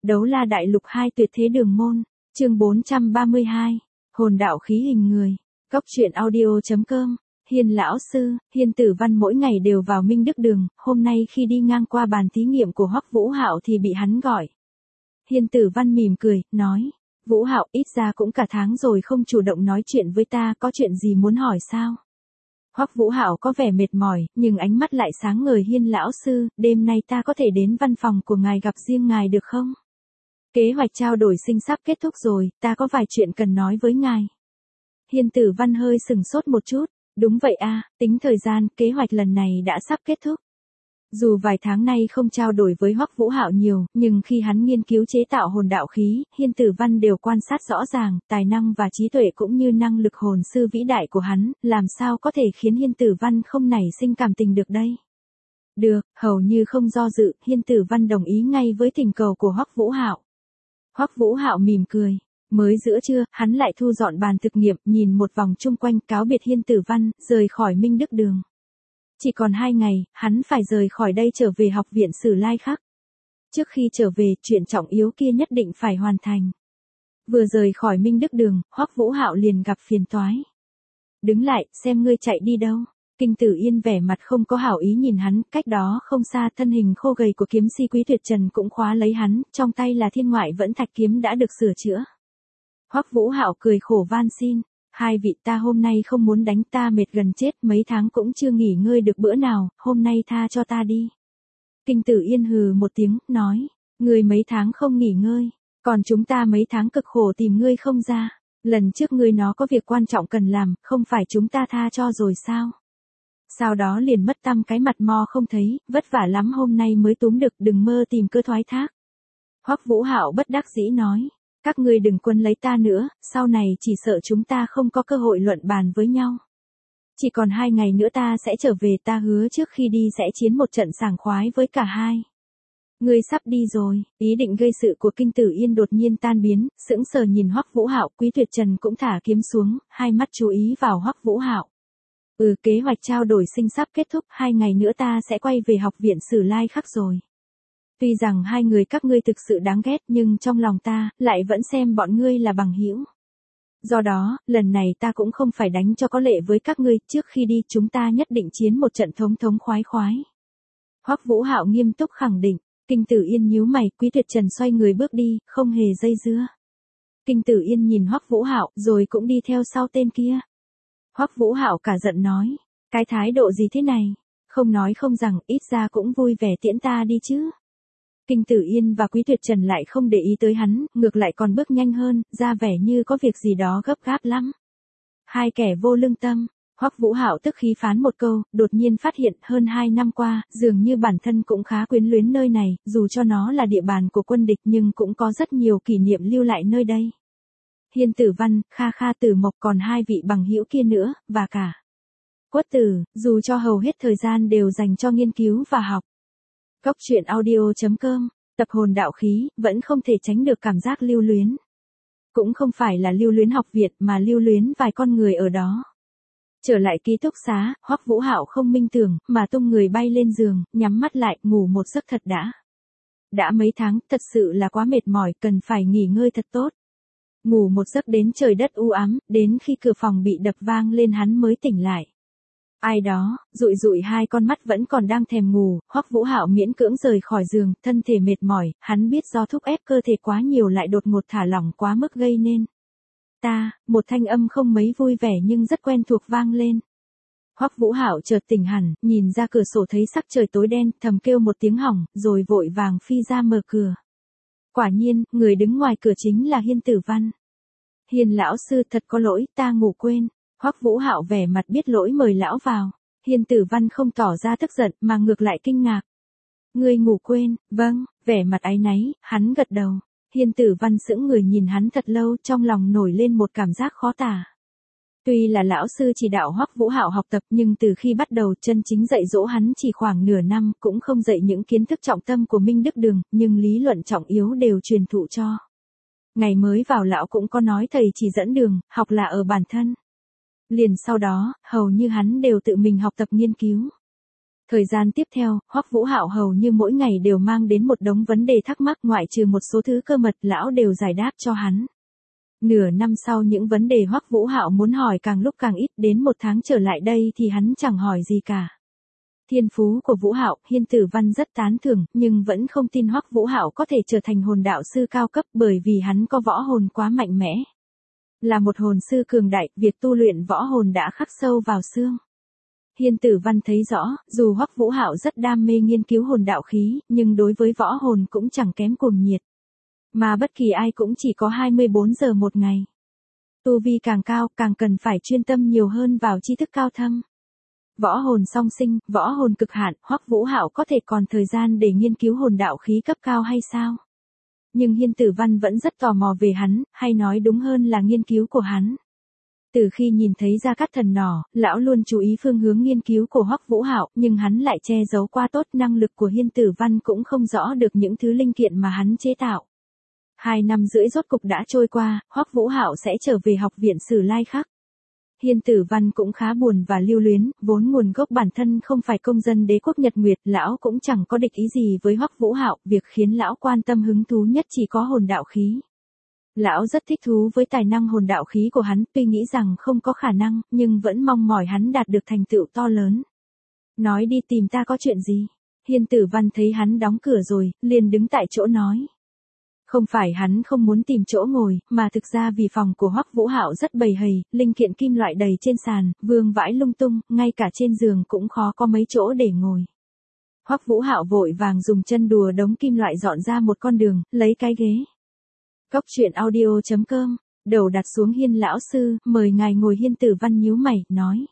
Đấu La Đại Lục 2 Tuyệt Thế Đường Môn, chương 432, Hồn Đạo Khí Hình Người, Cóc truyện audio.com. Hiên lão sư, Hiên Tử Văn mỗi ngày đều vào Minh Đức Đường, hôm nay khi đi ngang qua bàn thí nghiệm của Hoắc Vũ Hạo thì bị hắn gọi. Hiên Tử Văn mỉm cười, nói, Vũ Hạo, ít ra cũng cả tháng rồi không chủ động nói chuyện với ta, có chuyện gì muốn hỏi sao? Hoắc Vũ Hạo có vẻ mệt mỏi, nhưng ánh mắt lại sáng ngời. Hiên lão sư, đêm nay ta có thể đến văn phòng của ngài gặp riêng ngài được không? Kế hoạch trao đổi sinh sắp kết thúc rồi, ta có vài chuyện cần nói với ngài. Hiên Tử Văn hơi sừng sốt một chút, đúng vậy à, tính thời gian, kế hoạch lần này đã sắp kết thúc. Dù vài tháng nay không trao đổi với Hoắc Vũ Hạo nhiều, nhưng khi hắn nghiên cứu chế tạo hồn đạo khí, Hiên Tử Văn đều quan sát rõ ràng, tài năng và trí tuệ cũng như năng lực hồn sư vĩ đại của hắn, làm sao có thể khiến Hiên Tử Văn không nảy sinh cảm tình được đây. Được, hầu như không do dự, Hiên Tử Văn đồng ý ngay với thỉnh cầu của Hoắc Vũ Hạo. Hoắc Vũ Hạo mỉm cười. Mới giữa trưa, hắn lại thu dọn bàn thực nghiệm, nhìn một vòng chung quanh, cáo biệt Hiên Tử Văn, rời khỏi Minh Đức Đường. Chỉ còn 2 ngày, hắn phải rời khỏi đây trở về học viện Sử Lai Khắc. Trước khi trở về, chuyện trọng yếu kia nhất định phải hoàn thành. Vừa rời khỏi Minh Đức Đường, Hoắc Vũ Hạo liền gặp phiền toái. Đứng lại, xem ngươi chạy đi đâu. Kinh Tử Yên vẻ mặt không có hảo ý nhìn hắn, cách đó không xa thân hình khô gầy của kiếm si Quý Tuyệt Trần cũng khóa lấy hắn, trong tay là Thiên Ngoại Vẫn Thạch kiếm đã được sửa chữa. Hoắc Vũ Hạo cười khổ van xin, hai vị, ta hôm nay không muốn đánh, ta mệt gần chết, mấy tháng cũng chưa nghỉ ngơi được bữa nào, hôm nay tha cho ta đi. Kinh Tử Yên hừ một tiếng, nói, ngươi mấy tháng không nghỉ ngơi, còn chúng ta mấy tháng cực khổ tìm ngươi không ra, lần trước ngươi nó có việc quan trọng cần làm, không phải chúng ta tha cho rồi sao? Sau đó liền mất tăm cái mặt mo không thấy, vất vả lắm hôm nay mới túm được, đừng mơ tìm cơ thoái thác. Hoắc Vũ Hạo bất đắc dĩ nói, các ngươi đừng quấn lấy ta nữa, sau này chỉ sợ chúng ta không có cơ hội luận bàn với nhau. Chỉ còn 2 ngày nữa ta sẽ trở về, ta hứa trước khi đi sẽ chiến một trận sảng khoái với cả hai. Ngươi sắp đi rồi, ý định gây sự của Kinh Tử Yên đột nhiên tan biến, sững sờ nhìn Hoắc Vũ Hạo, Quý Tuyệt Trần cũng thả kiếm xuống, hai mắt chú ý vào Hoắc Vũ Hạo. Kế hoạch trao đổi sinh sắp kết thúc, 2 ngày nữa ta sẽ quay về học viện Sử Lai Khắc rồi. Tuy rằng hai người các ngươi thực sự đáng ghét nhưng trong lòng ta, lại vẫn xem bọn ngươi là bằng hữu. Do đó, lần này ta cũng không phải đánh cho có lệ với các ngươi, trước khi đi chúng ta nhất định chiến một trận thống thống khoái khoái. Hoắc Vũ Hạo nghiêm túc khẳng định, Kinh Tử Yên nhíu mày, Quý Tuyệt Trần xoay người bước đi, không hề dây dưa. Kinh Tử Yên nhìn Hoắc Vũ Hạo, rồi cũng đi theo sau tên kia. Hoắc Vũ Hạo cả giận nói, cái thái độ gì thế này, không nói không rằng, ít ra cũng vui vẻ tiễn ta đi chứ. Kinh Tử Yên và Quý Tuyệt Trần lại không để ý tới hắn, ngược lại còn bước nhanh hơn, ra vẻ như có việc gì đó gấp gáp lắm. Hai kẻ vô lương tâm. Hoắc Vũ Hạo tức khí phán một câu, đột nhiên phát hiện hơn 2 năm qua, dường như bản thân cũng khá quyến luyến nơi này, dù cho nó là địa bàn của quân địch nhưng cũng có rất nhiều kỷ niệm lưu lại nơi đây. Hiên Tử Văn, Kha Kha Tử Mộc, còn hai vị bằng hữu kia nữa, và cả Quất Tử, dù cho hầu hết thời gian đều dành cho nghiên cứu và học. Cóc truyện audio.com, tập hồn đạo khí, vẫn không thể tránh được cảm giác lưu luyến. Cũng không phải là lưu luyến học viện mà lưu luyến vài con người ở đó. Trở lại ký túc xá, Hoắc Vũ Hạo không minh tưởng, mà tung người bay lên giường, nhắm mắt lại, ngủ một giấc thật đã. Đã mấy tháng, thật sự là quá mệt mỏi, cần phải nghỉ ngơi thật tốt. Ngủ một giấc đến trời đất u ám, đến khi cửa phòng bị đập vang lên hắn mới tỉnh lại. Ai đó, dụi dụi hai con mắt vẫn còn đang thèm ngủ, Hoắc Vũ Hạo miễn cưỡng rời khỏi giường, thân thể mệt mỏi, hắn biết do thúc ép cơ thể quá nhiều lại đột ngột thả lỏng quá mức gây nên. Một thanh âm không mấy vui vẻ nhưng rất quen thuộc vang lên. Hoắc Vũ Hạo chợt tỉnh hẳn, nhìn ra cửa sổ thấy sắc trời tối đen, thầm kêu một tiếng hỏng, rồi vội vàng phi ra mở cửa. Quả nhiên, người đứng ngoài cửa chính là Hiên Tử Văn. Hiên lão sư, thật có lỗi, ta ngủ quên. Hoắc Vũ Hạo vẻ mặt biết lỗi mời lão vào. Hiên Tử Văn không tỏ ra tức giận mà ngược lại kinh ngạc. Ngươi ngủ quên, vâng, vẻ mặt áy náy, hắn gật đầu. Hiên Tử Văn sững người nhìn hắn thật lâu, trong lòng nổi lên một cảm giác khó tả. Tuy là lão sư chỉ đạo Hoắc Vũ Hạo học tập nhưng từ khi bắt đầu chân chính dạy dỗ hắn chỉ khoảng nửa năm, cũng không dạy những kiến thức trọng tâm của Minh Đức Đường, nhưng lý luận trọng yếu đều truyền thụ cho. Ngày mới vào lão cũng có nói thầy chỉ dẫn đường, học là ở bản thân. Liền sau đó, hầu như hắn đều tự mình học tập nghiên cứu. Thời gian tiếp theo, Hoắc Vũ Hạo hầu như mỗi ngày đều mang đến một đống vấn đề thắc mắc, ngoại trừ một số thứ cơ mật lão đều giải đáp cho hắn. Nửa năm sau những vấn đề Hoắc Vũ Hạo muốn hỏi càng lúc càng ít, đến 1 tháng trở lại đây thì hắn chẳng hỏi gì cả. Thiên phú của Vũ Hạo, Hiên Tử Văn rất tán thưởng, nhưng vẫn không tin Hoắc Vũ Hạo có thể trở thành hồn đạo sư cao cấp bởi vì hắn có võ hồn quá mạnh mẽ. Là một hồn sư cường đại, việc tu luyện võ hồn đã khắc sâu vào xương. Hiên Tử Văn thấy rõ, dù Hoắc Vũ Hạo rất đam mê nghiên cứu hồn đạo khí, nhưng đối với võ hồn cũng chẳng kém cuồng nhiệt. Mà bất kỳ ai cũng chỉ có 24 giờ một ngày. Tu vi càng cao, càng cần phải chuyên tâm nhiều hơn vào tri thức cao thâm. Võ hồn song sinh, võ hồn cực hạn, Hoắc Vũ Hạo có thể còn thời gian để nghiên cứu hồn đạo khí cấp cao hay sao? Nhưng Hiên Tử Văn vẫn rất tò mò về hắn, hay nói đúng hơn là nghiên cứu của hắn. Từ khi nhìn thấy Gia Cát Thần Nỏ, lão luôn chú ý phương hướng nghiên cứu của Hoắc Vũ Hạo, nhưng hắn lại che giấu qua tốt, năng lực của Hiên Tử Văn cũng không rõ được những thứ linh kiện mà hắn chế tạo. 2 năm rưỡi rốt cục đã trôi qua, Hoắc Vũ Hạo sẽ trở về học viện Sử Lai Khắc. Hiên Tử Văn cũng khá buồn và lưu luyến, vốn nguồn gốc bản thân không phải công dân đế quốc Nhật Nguyệt, lão cũng chẳng có địch ý gì với Hoắc Vũ Hạo, việc khiến lão quan tâm hứng thú nhất chỉ có hồn đạo khí. Lão rất thích thú với tài năng hồn đạo khí của hắn, tuy nghĩ rằng không có khả năng, nhưng vẫn mong mỏi hắn đạt được thành tựu to lớn. Nói đi, tìm ta có chuyện gì? Hiên Tử Văn thấy hắn đóng cửa rồi, liền đứng tại chỗ nói. Không phải hắn không muốn tìm chỗ ngồi, mà thực ra vì phòng của Hoắc Vũ Hạo rất bầy hầy, linh kiện kim loại đầy trên sàn, vương vãi lung tung, ngay cả trên giường cũng khó có mấy chỗ để ngồi. Hoắc Vũ Hạo vội vàng dùng chân đùa đống kim loại dọn ra một con đường, lấy cái ghế. Cốc truyện audio.com, đầu đặt xuống. Hiên lão sư, mời ngài ngồi. Hiên Tử Văn nhíu mày, nói.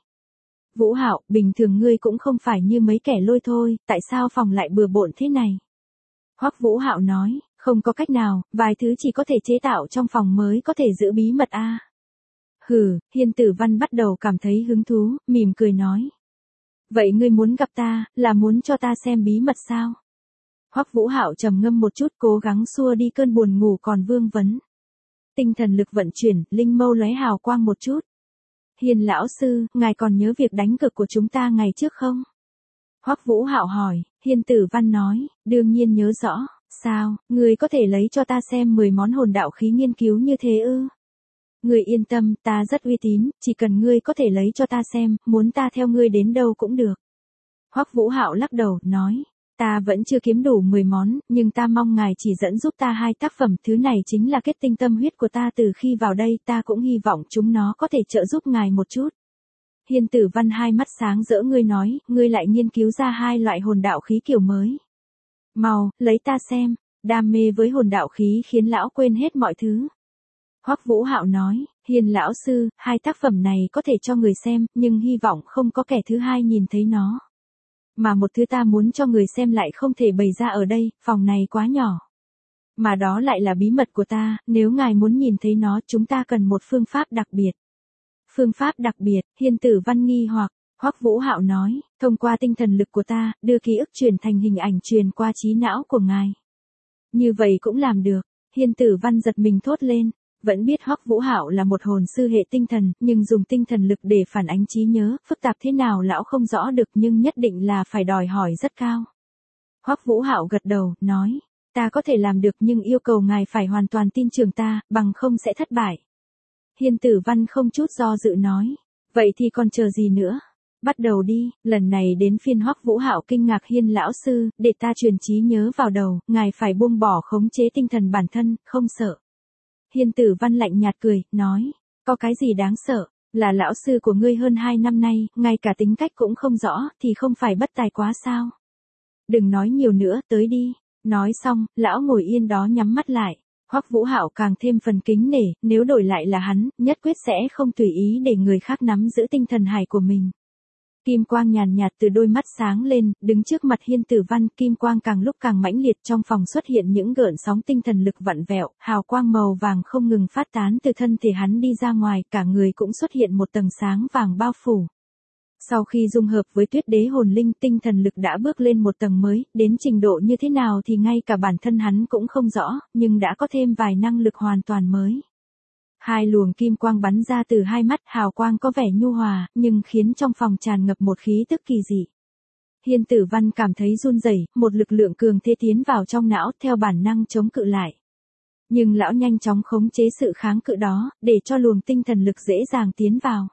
Vũ Hạo, bình thường ngươi cũng không phải như mấy kẻ lôi thôi, tại sao phòng lại bừa bộn thế này? Hoắc Vũ Hạo nói, không có cách nào, vài thứ chỉ có thể chế tạo trong phòng mới có thể giữ bí mật a. Hừ, Hiên Tử Văn bắt đầu cảm thấy hứng thú, mỉm cười nói. Vậy ngươi muốn gặp ta, là muốn cho ta xem bí mật sao? Hoắc Vũ Hạo trầm ngâm một chút, cố gắng xua đi cơn buồn ngủ còn vương vấn. Tinh thần lực vận chuyển, linh mâu lóe hào quang một chút. Hiên lão sư, ngài còn nhớ việc đánh cược của chúng ta ngày trước không? Hoắc Vũ Hạo hỏi. Hiên Tử Văn nói, đương nhiên nhớ rõ. Sao, ngươi có thể lấy cho ta xem 10 món hồn đạo khí nghiên cứu như thế ư? Ngươi yên tâm, ta rất uy tín, chỉ cần ngươi có thể lấy cho ta xem, muốn ta theo ngươi đến đâu cũng được. Hoắc Vũ Hạo lắc đầu, nói, ta vẫn chưa kiếm đủ 10 món, nhưng ta mong ngài chỉ dẫn giúp ta 2 tác phẩm, thứ này chính là kết tinh tâm huyết của ta từ khi vào đây, ta cũng hy vọng chúng nó có thể trợ giúp ngài một chút. Hiên Tử Văn hai mắt sáng rỡ, ngươi nói, ngươi lại nghiên cứu ra 2 loại hồn đạo khí kiểu mới. Mau, lấy ta xem, đam mê với hồn đạo khí khiến lão quên hết mọi thứ. Hoắc Vũ Hạo nói, Hiên lão sư, 2 tác phẩm này có thể cho người xem, nhưng hy vọng không có kẻ thứ hai nhìn thấy nó. Mà một thứ ta muốn cho người xem lại không thể bày ra ở đây, phòng này quá nhỏ. Mà đó lại là bí mật của ta, nếu ngài muốn nhìn thấy nó, chúng ta cần một phương pháp đặc biệt. Phương pháp đặc biệt, Hiên Tử Văn nghi hoặc. Hoắc Vũ Hạo nói, thông qua tinh thần lực của ta, đưa ký ức truyền thành hình ảnh truyền qua trí não của ngài. Như vậy cũng làm được. Hiên Tử Văn giật mình thốt lên, vẫn biết Hoắc Vũ Hạo là một hồn sư hệ tinh thần, nhưng dùng tinh thần lực để phản ánh trí nhớ, phức tạp thế nào lão không rõ được, nhưng nhất định là phải đòi hỏi rất cao. Hoắc Vũ Hạo gật đầu, nói, ta có thể làm được nhưng yêu cầu ngài phải hoàn toàn tin tưởng ta, bằng không sẽ thất bại. Hiên Tử Văn không chút do dự nói, vậy thì còn chờ gì nữa? Bắt đầu đi. Lần này đến phiên Hoắc Vũ Hạo kinh ngạc. Hiên lão sư, để ta truyền trí nhớ vào đầu, ngài phải buông bỏ khống chế tinh thần bản thân, không sợ. Hiên Tử Văn lạnh nhạt cười, nói, có cái gì đáng sợ, là lão sư của ngươi hơn 2 năm nay, ngay cả tính cách cũng không rõ, thì không phải bất tài quá sao? Đừng nói nhiều nữa, tới đi. Nói xong, lão ngồi yên đó nhắm mắt lại. Hoắc Vũ Hạo càng thêm phần kính nể, nếu đổi lại là hắn, nhất quyết sẽ không tùy ý để người khác nắm giữ tinh thần hải của mình. Kim quang nhàn nhạt từ đôi mắt sáng lên, đứng trước mặt Hiên Tử Văn, kim quang càng lúc càng mãnh liệt, trong phòng xuất hiện những gợn sóng tinh thần lực vặn vẹo, hào quang màu vàng không ngừng phát tán từ thân thể hắn đi ra ngoài, cả người cũng xuất hiện một tầng sáng vàng bao phủ. Sau khi dung hợp với Tuyết Đế hồn linh, tinh thần lực đã bước lên một tầng mới, đến trình độ như thế nào thì ngay cả bản thân hắn cũng không rõ, nhưng đã có thêm vài năng lực hoàn toàn mới. 2 luồng kim quang bắn ra từ 2 mắt, hào quang có vẻ nhu hòa, nhưng khiến trong phòng tràn ngập một khí tức kỳ dị. Hiên Tử Văn cảm thấy run rẩy, một lực lượng cường thế tiến vào trong não, theo bản năng chống cự lại. Nhưng lão nhanh chóng khống chế sự kháng cự đó, để cho luồng tinh thần lực dễ dàng tiến vào.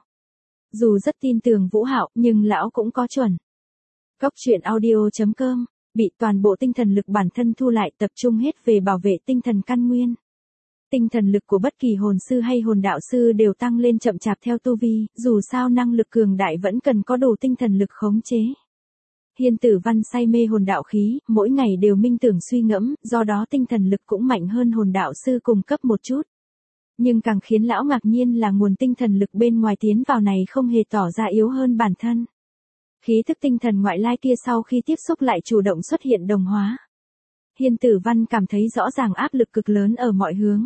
Dù rất tin tưởng Vũ Hạo, nhưng lão cũng có chuẩn. Cốc truyện audio.com, bị toàn bộ tinh thần lực bản thân thu lại, tập trung hết về bảo vệ tinh thần căn nguyên. Tinh thần lực của bất kỳ hồn sư hay hồn đạo sư đều tăng lên chậm chạp theo tu vi, dù sao năng lực cường đại vẫn cần có đủ tinh thần lực khống chế. Hiên Tử Văn say mê hồn đạo khí, mỗi ngày đều minh tưởng suy ngẫm, do đó tinh thần lực cũng mạnh hơn hồn đạo sư cùng cấp một chút. Nhưng càng khiến lão ngạc nhiên là nguồn tinh thần lực bên ngoài tiến vào này không hề tỏ ra yếu hơn bản thân. Khí thức tinh thần ngoại lai kia sau khi tiếp xúc lại chủ động xuất hiện đồng hóa. Hiên Tử Văn cảm thấy rõ ràng áp lực cực lớn ở mọi hướng.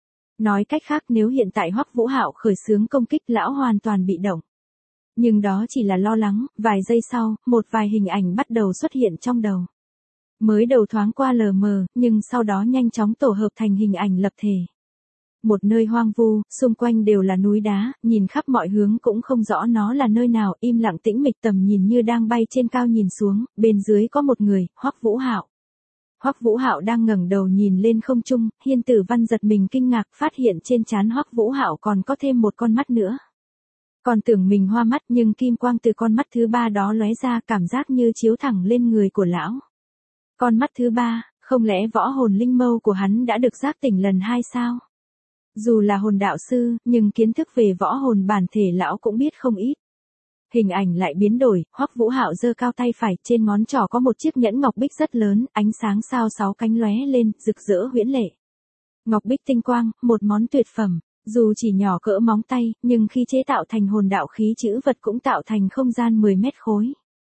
Nói cách khác, nếu hiện tại Hoắc Vũ Hạo khởi xướng công kích, lão hoàn toàn bị động. Nhưng đó chỉ là lo lắng, vài giây sau, một vài hình ảnh bắt đầu xuất hiện trong đầu. Mới đầu thoáng qua lờ mờ, nhưng sau đó nhanh chóng tổ hợp thành hình ảnh lập thể. Một nơi hoang vu, xung quanh đều là núi đá, nhìn khắp mọi hướng cũng không rõ nó là nơi nào, im lặng tĩnh mịch, tầm nhìn như đang bay trên cao nhìn xuống, bên dưới có một người, Hoắc Vũ Hạo. Hoắc Vũ Hạo đang ngẩng đầu nhìn lên không trung, Hiên Tử Văn giật mình kinh ngạc, phát hiện trên trán Hoắc Vũ Hạo còn có thêm một con mắt nữa. Còn tưởng mình hoa mắt, nhưng kim quang từ con mắt thứ ba đó lóe ra, cảm giác như chiếu thẳng lên người của lão. Con mắt thứ ba, không lẽ võ hồn linh mâu của hắn đã được giác tỉnh lần 2 sao? Dù là hồn đạo sư, nhưng kiến thức về võ hồn bản thể lão cũng biết không ít. Hình ảnh lại biến đổi, Hoắc Vũ Hạo giơ cao tay phải, trên ngón trỏ có một chiếc nhẫn ngọc bích rất lớn, ánh sáng sao 6 cánh lóe lên, rực rỡ huyễn lệ. Ngọc bích tinh quang, một món tuyệt phẩm, dù chỉ nhỏ cỡ móng tay, nhưng khi chế tạo thành hồn đạo khí chữ vật cũng tạo thành không gian 10 mét khối.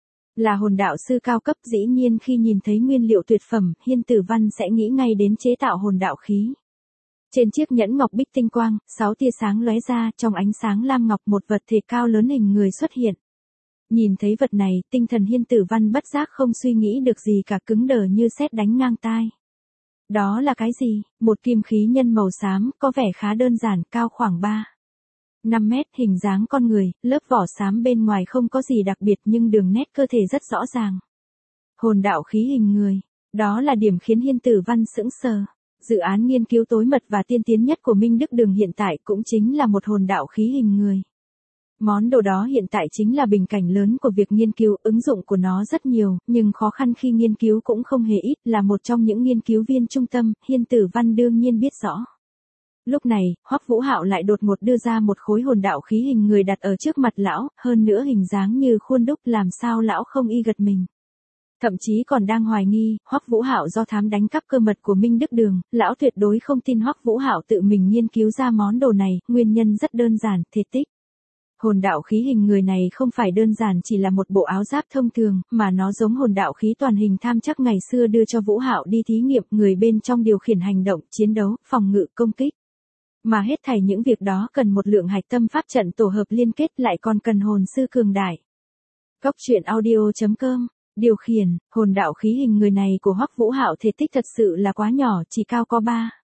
Là hồn đạo sư cao cấp, dĩ nhiên khi nhìn thấy nguyên liệu tuyệt phẩm, Hiên Tử Văn sẽ nghĩ ngay đến chế tạo hồn đạo khí. Trên chiếc nhẫn ngọc bích tinh quang, 6 tia sáng lóe ra, trong ánh sáng lam ngọc một vật thể cao lớn hình người xuất hiện. Nhìn thấy vật này, tinh thần Hiên Tử Văn bất giác không suy nghĩ được gì cả, cứng đờ như sét đánh ngang tai. Đó là cái gì? Một kim khí nhân màu xám, có vẻ khá đơn giản, cao khoảng 5 mét, hình dáng con người, lớp vỏ xám bên ngoài không có gì đặc biệt nhưng đường nét cơ thể rất rõ ràng. Hồn đạo khí hình người, đó là điểm khiến Hiên Tử Văn sững sờ. Dự án nghiên cứu tối mật và tiên tiến nhất của Minh Đức Đường hiện tại cũng chính là một hồn đạo khí hình người. Món đồ đó hiện tại chính là bình cảnh lớn của việc nghiên cứu, ứng dụng của nó rất nhiều, nhưng khó khăn khi nghiên cứu cũng không hề ít, là một trong những nghiên cứu viên trung tâm, Hiên Tử Văn đương nhiên biết rõ. Lúc này, Hoắc Vũ Hạo lại đột ngột đưa ra một khối hồn đạo khí hình người đặt ở trước mặt lão, hơn nữa hình dáng như khuôn đúc, làm sao lão không y gật mình. Thậm chí còn đang hoài nghi, Hoắc Vũ Hạo do thám đánh cắp cơ mật của Minh Đức Đường, lão tuyệt đối không tin Hoắc Vũ Hạo tự mình nghiên cứu ra món đồ này, nguyên nhân rất đơn giản, thể tích. Hồn đạo khí hình người này không phải đơn giản chỉ là một bộ áo giáp thông thường, mà nó giống hồn đạo khí toàn hình tham chắc ngày xưa đưa cho Vũ Hạo đi thí nghiệm, người bên trong điều khiển hành động, chiến đấu, phòng ngự, công kích. Mà hết thảy những việc đó cần một lượng hạch tâm pháp trận tổ hợp liên kết, lại còn cần hồn sư cường đại. Cốc truyện audio.com, điều khiển, hồn đạo khí hình người này của Hoắc Vũ Hạo thể tích thật sự là quá nhỏ, chỉ cao có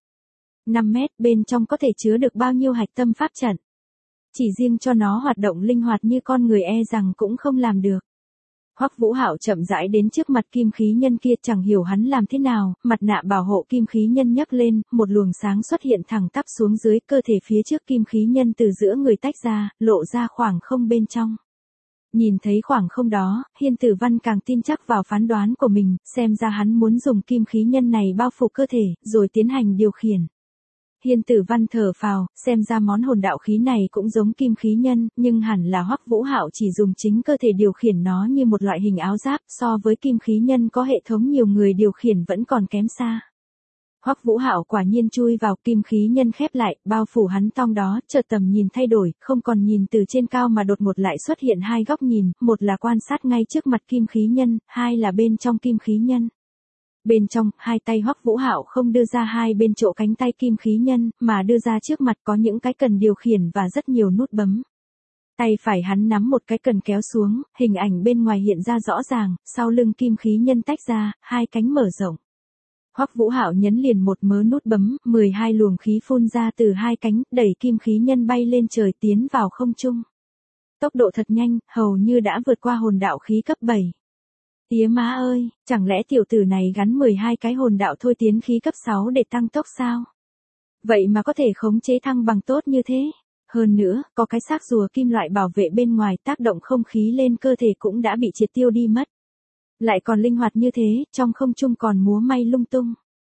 5 mét, bên trong có thể chứa được bao nhiêu hạch tâm pháp trận. Chỉ riêng cho nó hoạt động linh hoạt như con người e rằng cũng không làm được. Hoắc Vũ Hạo chậm rãi đến trước mặt kim khí nhân kia, chẳng hiểu hắn làm thế nào, mặt nạ bảo hộ kim khí nhân nhấc lên, một luồng sáng xuất hiện thẳng tắp xuống dưới, cơ thể phía trước kim khí nhân từ giữa người tách ra, lộ ra khoảng không bên trong. Nhìn thấy khoảng không đó, Hiên Tử Văn càng tin chắc vào phán đoán của mình, xem ra hắn muốn dùng kim khí nhân này bao phủ cơ thể, rồi tiến hành điều khiển. Hiên Tử Văn thở phào, xem ra món hồn đạo khí này cũng giống kim khí nhân, nhưng hẳn là Hoắc Vũ Hạo chỉ dùng chính cơ thể điều khiển nó như một loại hình áo giáp, so với kim khí nhân có hệ thống nhiều người điều khiển vẫn còn kém xa. Hoắc Vũ Hạo quả nhiên chui vào, kim khí nhân khép lại, bao phủ hắn trong đó, chợt tầm nhìn thay đổi, không còn nhìn từ trên cao mà đột ngột lại xuất hiện hai góc nhìn, một là quan sát ngay trước mặt kim khí nhân, hai là bên trong kim khí nhân. Bên trong, hai tay Hoắc Vũ Hạo không đưa ra hai bên chỗ cánh tay kim khí nhân, mà đưa ra trước mặt, có những cái cần điều khiển và rất nhiều nút bấm. Tay phải hắn nắm một cái cần kéo xuống, hình ảnh bên ngoài hiện ra rõ ràng, sau lưng kim khí nhân tách ra, hai cánh mở rộng. Hoắc Vũ Hạo nhấn liền một mớ nút bấm, 12 luồng khí phun ra từ hai cánh, đẩy kim khí nhân bay lên trời, tiến vào không trung. Tốc độ thật nhanh, hầu như đã vượt qua hồn đạo khí cấp 7. Tía má ơi, chẳng lẽ tiểu tử này gắn 12 cái hồn đạo thôi tiến khí cấp 6 để tăng tốc sao? Vậy mà có thể khống chế thăng bằng tốt như thế. Hơn nữa, có cái xác rùa kim loại bảo vệ bên ngoài tác động không khí lên cơ thể cũng đã bị triệt tiêu đi mất. Lại còn linh hoạt như thế, trong không trung còn múa may lung tung.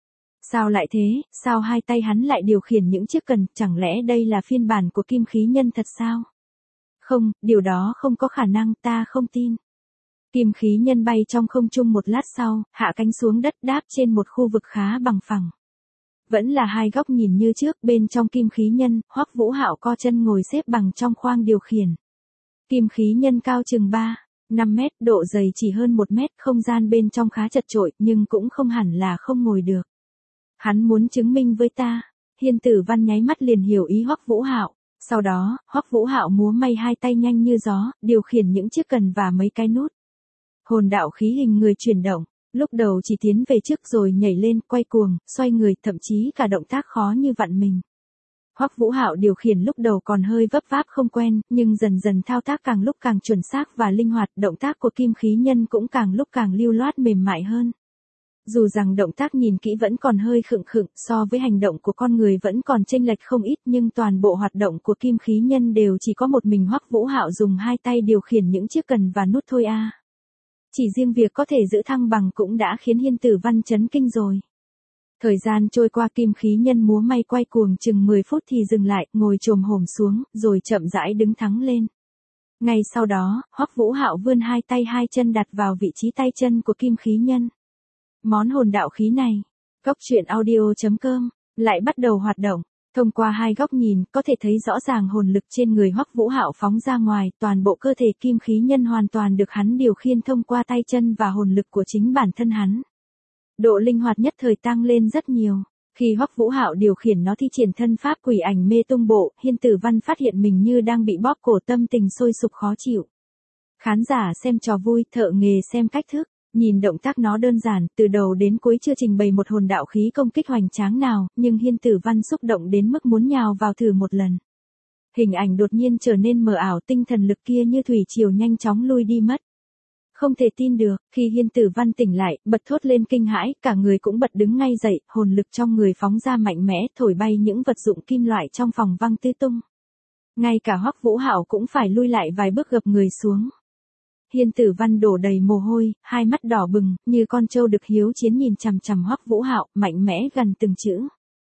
Sao lại thế, sao hai tay hắn lại điều khiển những chiếc cần, chẳng lẽ đây là phiên bản của kim khí nhân thật sao? Không, điều đó không có khả năng, ta không tin. Kim khí nhân bay trong không trung một lát sau, hạ cánh xuống đất đáp trên một khu vực khá bằng phẳng. Vẫn là hai góc nhìn như trước, bên trong kim khí nhân, Hoắc Vũ Hạo co chân ngồi xếp bằng trong khoang điều khiển. Kim khí nhân cao chừng 5 mét, độ dày chỉ hơn 1 mét, không gian bên trong khá chật chội, nhưng cũng không hẳn là không ngồi được. Hắn muốn chứng minh với ta. Hiên Tử Văn nháy mắt liền hiểu ý Hoắc Vũ Hạo. Sau đó, Hoắc Vũ Hạo múa may hai tay nhanh như gió, điều khiển những chiếc cần và mấy cái nút. Hồn đạo khí hình người chuyển động, lúc đầu chỉ tiến về trước rồi nhảy lên, quay cuồng, xoay người, thậm chí cả động tác khó như vặn mình. Hoắc Vũ Hạo điều khiển lúc đầu còn hơi vấp váp không quen, nhưng dần dần thao tác càng lúc càng chuẩn xác và linh hoạt, động tác của kim khí nhân cũng càng lúc càng lưu loát mềm mại hơn. Dù rằng động tác nhìn kỹ vẫn còn hơi khựng khựng, so với hành động của con người vẫn còn chênh lệch không ít, nhưng toàn bộ hoạt động của kim khí nhân đều chỉ có một mình Hoắc Vũ Hạo dùng hai tay điều khiển những chiếc cần và nút thôi a. Chỉ riêng việc có thể giữ thăng bằng cũng đã khiến Hiên Tử Văn chấn kinh rồi. Thời gian trôi qua, kim khí nhân múa may quay cuồng chừng 10 phút thì dừng lại, ngồi chồm hổm xuống, rồi chậm rãi đứng thẳng lên. Ngay sau đó, Hoắc Vũ Hạo vươn hai tay hai chân đặt vào vị trí tay chân của kim khí nhân. Món hồn đạo khí này, goctruyện.audio.com, lại bắt đầu hoạt động. Thông qua hai góc nhìn, có thể thấy rõ ràng hồn lực trên người Hoắc Vũ Hạo phóng ra ngoài, toàn bộ cơ thể kim khí nhân hoàn toàn được hắn điều khiển thông qua tay chân và hồn lực của chính bản thân hắn. Độ linh hoạt nhất thời tăng lên rất nhiều. Khi Hoắc Vũ Hạo điều khiển nó thi triển thân pháp quỷ ảnh mê tung bộ, Hiên Tử Văn phát hiện mình như đang bị bóp cổ, tâm tình sôi sục khó chịu. Khán giả xem trò vui, thợ nghề xem cách thức. Nhìn động tác nó đơn giản, từ đầu đến cuối chưa trình bày một hồn đạo khí công kích hoành tráng nào, nhưng Hiên Tử Văn xúc động đến mức muốn nhào vào thử một lần. Hình ảnh đột nhiên trở nên mờ ảo, tinh thần lực kia như thủy triều nhanh chóng lui đi mất. Không thể tin được, khi Hiên Tử Văn tỉnh lại, bật thốt lên kinh hãi, cả người cũng bật đứng ngay dậy, hồn lực trong người phóng ra mạnh mẽ, thổi bay những vật dụng kim loại trong phòng văng tứ tung. Ngay cả Hoắc Vũ Hạo cũng phải lui lại vài bước gập người xuống. Hiên Tử Văn đổ đầy mồ hôi, hai mắt đỏ bừng, như con trâu được hiếu chiến nhìn chằm chằm Hoắc Vũ Hạo, mạnh mẽ gần từng chữ.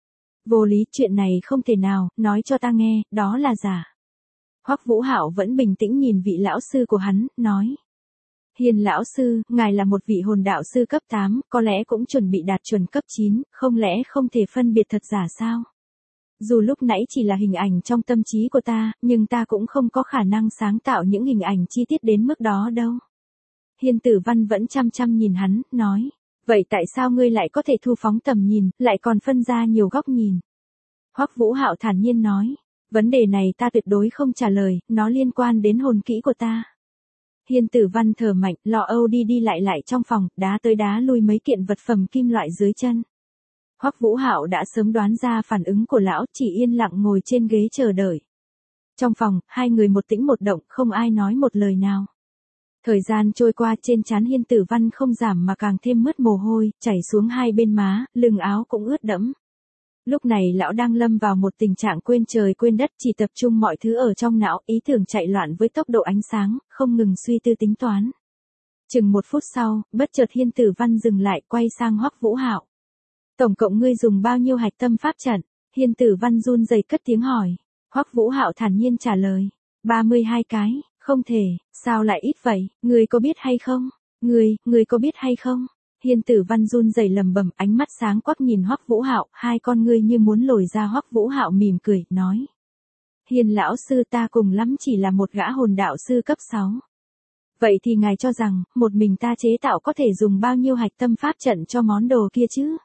Vô lý, chuyện này không thể nào, nói cho ta nghe, đó là giả. Hoắc Vũ Hạo vẫn bình tĩnh nhìn vị lão sư của hắn, nói. Hiên lão sư, ngài là một vị hồn đạo sư cấp 8, có lẽ cũng chuẩn bị đạt chuẩn cấp 9, không lẽ không thể phân biệt thật giả sao? Dù lúc nãy chỉ là hình ảnh trong tâm trí của ta, nhưng ta cũng không có khả năng sáng tạo những hình ảnh chi tiết đến mức đó đâu. Hiên Tử Văn vẫn chăm chăm nhìn hắn, nói. Vậy tại sao ngươi lại có thể thu phóng tầm nhìn, lại còn phân ra nhiều góc nhìn? Hoắc Vũ Hạo thản nhiên nói. Vấn đề này ta tuyệt đối không trả lời, nó liên quan đến hồn kỹ của ta. Hiên Tử Văn thở mạnh, lo âu đi đi lại trong phòng, đá tới đá lui mấy kiện vật phẩm kim loại dưới chân. Hoắc Vũ Hạo đã sớm đoán ra phản ứng của lão, chỉ yên lặng ngồi trên ghế chờ đợi. Trong phòng, hai người một tĩnh một động, không ai nói một lời nào. Thời gian trôi qua, trên trán Hiên Tử Văn không giảm mà càng thêm mướt mồ hôi, chảy xuống hai bên má, lưng áo cũng ướt đẫm. Lúc này lão đang lâm vào một tình trạng quên trời quên đất, chỉ tập trung mọi thứ ở trong não, ý tưởng chạy loạn với tốc độ ánh sáng, không ngừng suy tư tính toán. Chừng 1 phút sau, bất chợt Hiên Tử Văn dừng lại, quay sang Hoắc Vũ Hạo. Tổng cộng ngươi dùng bao nhiêu hạch tâm pháp trận? Hiên Tử Văn run rẩy cất tiếng hỏi. Hoắc Vũ Hạo thản nhiên trả lời. 32 cái, không thể, sao lại ít vậy, ngươi có biết hay không? Ngươi có biết hay không? Hiên Tử Văn run rẩy lẩm bẩm, ánh mắt sáng quắc nhìn Hoắc Vũ Hạo, hai con ngươi như muốn lồi ra. Hoắc Vũ Hạo mỉm cười, nói. Hiên lão sư, ta cùng lắm chỉ là một gã hồn đạo sư cấp 6. Vậy thì ngài cho rằng, một mình ta chế tạo có thể dùng bao nhiêu hạch tâm pháp trận cho món đồ kia chứ?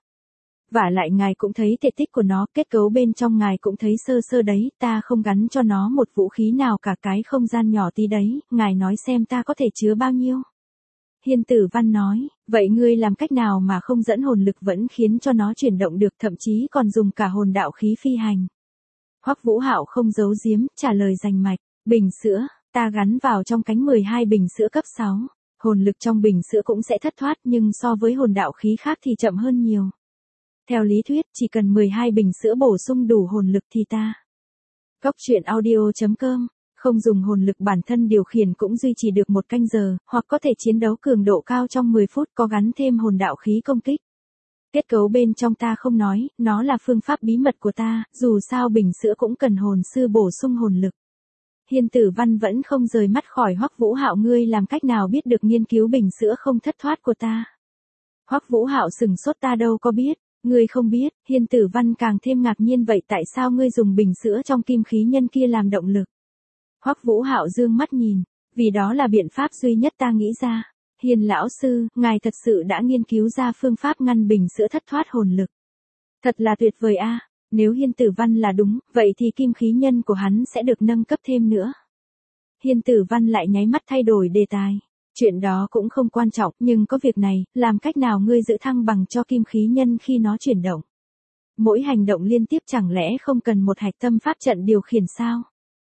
Vả lại ngài cũng thấy thể tích của nó, kết cấu bên trong ngài cũng thấy sơ sơ đấy, ta không gắn cho nó một vũ khí nào cả, cái không gian nhỏ tí đấy, ngài nói xem ta có thể chứa bao nhiêu? Hiên Tử Văn nói, vậy ngươi làm cách nào mà không dẫn hồn lực vẫn khiến cho nó chuyển động được, thậm chí còn dùng cả hồn đạo khí phi hành? Hoắc Vũ Hạo không giấu giếm, trả lời rành mạch, bình sữa, ta gắn vào trong cánh 12 bình sữa cấp 6. Hồn lực trong bình sữa cũng sẽ thất thoát nhưng so với hồn đạo khí khác thì chậm hơn nhiều. Theo lý thuyết, chỉ cần 12 bình sữa bổ sung đủ hồn lực thì ta. Cốc truyện audio.com, không dùng hồn lực bản thân điều khiển cũng duy trì được 1 canh giờ, hoặc có thể chiến đấu cường độ cao trong 10 phút có gắn thêm hồn đạo khí công kích. Kết cấu bên trong ta không nói, nó là phương pháp bí mật của ta, dù sao bình sữa cũng cần hồn sư bổ sung hồn lực. Hiên Tử Văn vẫn không rời mắt khỏi Hoắc Vũ Hạo, ngươi làm cách nào biết được nghiên cứu bình sữa không thất thoát của ta? Hoắc Vũ Hạo sừng sốt, ta đâu có biết, ngươi không biết. Hiên Tử Văn càng thêm ngạc nhiên, vậy tại sao ngươi dùng bình sữa trong kim khí nhân kia làm động lực? Hoắc Vũ Hạo dương mắt nhìn, vì đó là biện pháp duy nhất ta nghĩ ra. Hiên lão sư, ngài thật sự đã nghiên cứu ra phương pháp ngăn bình sữa thất thoát hồn lực. Thật là tuyệt vời a. Nếu Hiên Tử Văn là đúng, vậy thì kim khí nhân của hắn sẽ được nâng cấp thêm nữa. Hiên Tử Văn lại nháy mắt thay đổi đề tài. Chuyện đó cũng không quan trọng, nhưng có việc này, làm cách nào ngươi giữ thăng bằng cho kim khí nhân khi nó chuyển động? Mỗi hành động liên tiếp chẳng lẽ không cần một hạch tâm pháp trận điều khiển sao?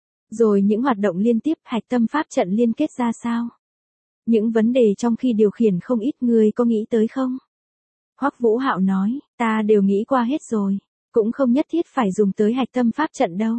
Rồi những hoạt động liên tiếp hạch tâm pháp trận liên kết ra sao? Những vấn đề trong khi điều khiển không ít, người có nghĩ tới không? Hoắc Vũ Hạo nói, ta đều nghĩ qua hết rồi, cũng không nhất thiết phải dùng tới hạch tâm pháp trận đâu.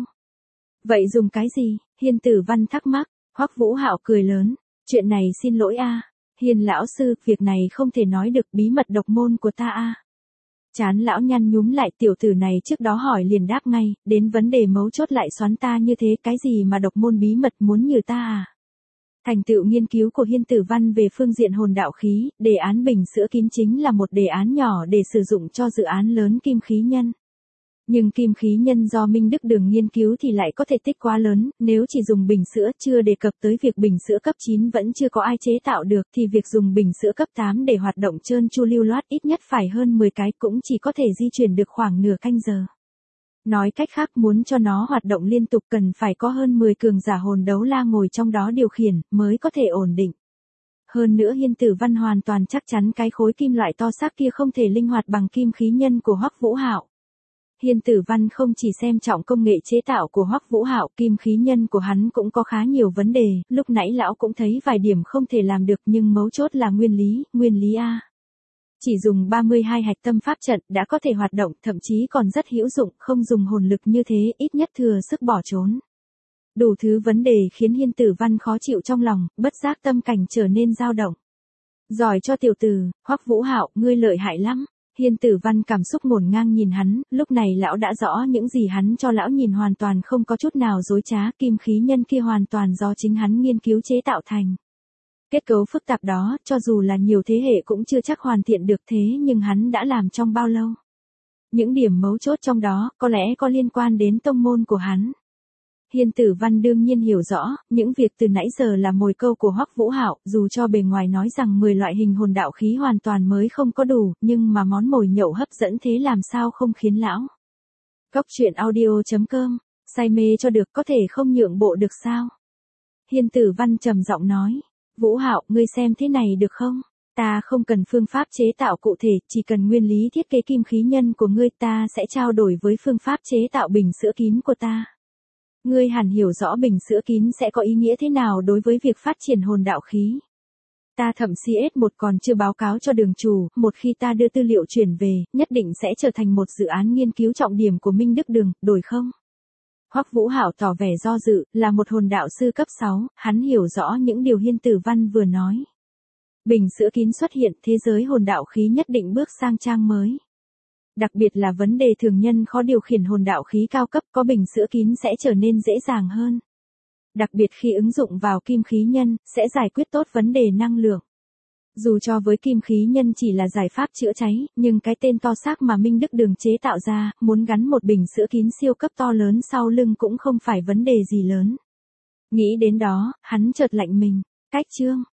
Vậy dùng cái gì? Hiên Tử Văn thắc mắc. Hoắc Vũ Hạo cười lớn, chuyện này xin lỗi a, Hiên lão sư, việc này không thể nói được, bí mật độc môn của ta a. Chán lão nhăn nhúm lại, tiểu tử này trước đó hỏi liền đáp ngay, đến vấn đề mấu chốt lại xoắn ta như thế, cái gì mà độc môn bí mật muốn nhử ta à? Thành tựu nghiên cứu của Hiên Tử Văn về phương diện hồn đạo khí, đề án bình sữa kín chính là một đề án nhỏ để sử dụng cho dự án lớn kim khí nhân. Nhưng kim khí nhân do Minh Đức Đường nghiên cứu thì lại có thể tích quá lớn, nếu chỉ dùng bình sữa, chưa đề cập tới việc bình sữa cấp 9 vẫn chưa có ai chế tạo được, thì việc dùng bình sữa cấp 8 để hoạt động trơn tru lưu loát ít nhất phải hơn 10 cái, cũng chỉ có thể di chuyển được khoảng nửa canh giờ. Nói cách khác, muốn cho nó hoạt động liên tục cần phải có hơn 10 cường giả hồn đấu la ngồi trong đó điều khiển, mới có thể ổn định. Hơn nữa Hiên Tử Văn hoàn toàn chắc chắn cái khối kim loại to xác kia không thể linh hoạt bằng kim khí nhân của Hoắc Vũ Hạo. Hiên Tử Văn không chỉ xem trọng công nghệ chế tạo của Hoắc Vũ Hạo, kim khí nhân của hắn cũng có khá nhiều vấn đề, lúc nãy lão cũng thấy vài điểm không thể làm được, nhưng mấu chốt là nguyên lý a. Chỉ dùng 32 hạch tâm pháp trận đã có thể hoạt động, thậm chí còn rất hữu dụng, không dùng hồn lực như thế, ít nhất thừa sức bỏ trốn. Đủ thứ vấn đề khiến Hiên Tử Văn khó chịu trong lòng, bất giác tâm cảnh trở nên dao động. Giỏi cho tiểu tử, Hoắc Vũ Hạo, ngươi lợi hại lắm. Hiên Tử Văn cảm xúc ngổn ngang nhìn hắn, lúc này lão đã rõ những gì hắn cho lão nhìn hoàn toàn không có chút nào dối trá, kim khí nhân kia hoàn toàn do chính hắn nghiên cứu chế tạo thành. Kết cấu phức tạp đó, cho dù là nhiều thế hệ cũng chưa chắc hoàn thiện được, thế nhưng hắn đã làm trong bao lâu? Những điểm mấu chốt trong đó, có lẽ có liên quan đến tông môn của hắn. Hiên Tử Văn đương nhiên hiểu rõ, những việc từ nãy giờ là mồi câu của Hoắc Vũ Hạo, dù cho bề ngoài nói rằng 10 loại hình hồn đạo khí hoàn toàn mới không có đủ, nhưng mà món mồi nhậu hấp dẫn thế làm sao không khiến lão. Cốc truyện audio.com, say mê cho được, có thể không nhượng bộ được sao? Hiên Tử Văn trầm giọng nói, Vũ Hạo, ngươi xem thế này được không? Ta không cần phương pháp chế tạo cụ thể, chỉ cần nguyên lý thiết kế kim khí nhân của ngươi, ta sẽ trao đổi với phương pháp chế tạo bình sữa kín của ta. Ngươi hẳn hiểu rõ bình sữa kín sẽ có ý nghĩa thế nào đối với việc phát triển hồn đạo khí. Ta thậm CS1 còn chưa báo cáo cho đường chủ, một khi ta đưa tư liệu chuyển về, nhất định sẽ trở thành một dự án nghiên cứu trọng điểm của Minh Đức Đường, đổi không? Hoắc Vũ Hạo tỏ vẻ do dự, là một hồn đạo sư cấp 6, hắn hiểu rõ những điều Hiên Tử Văn vừa nói. Bình sữa kín xuất hiện, thế giới hồn đạo khí nhất định bước sang trang mới. Đặc biệt là vấn đề thường nhân khó điều khiển hồn đạo khí cao cấp, có bình sữa kín sẽ trở nên dễ dàng hơn. Đặc biệt khi ứng dụng vào kim khí nhân, sẽ giải quyết tốt vấn đề năng lượng. Dù cho với kim khí nhân chỉ là giải pháp chữa cháy, nhưng cái tên to xác mà Minh Đức Đường chế tạo ra, muốn gắn một bình sữa kín siêu cấp to lớn sau lưng cũng không phải vấn đề gì lớn. Nghĩ đến đó, hắn chợt lạnh mình. Cách chương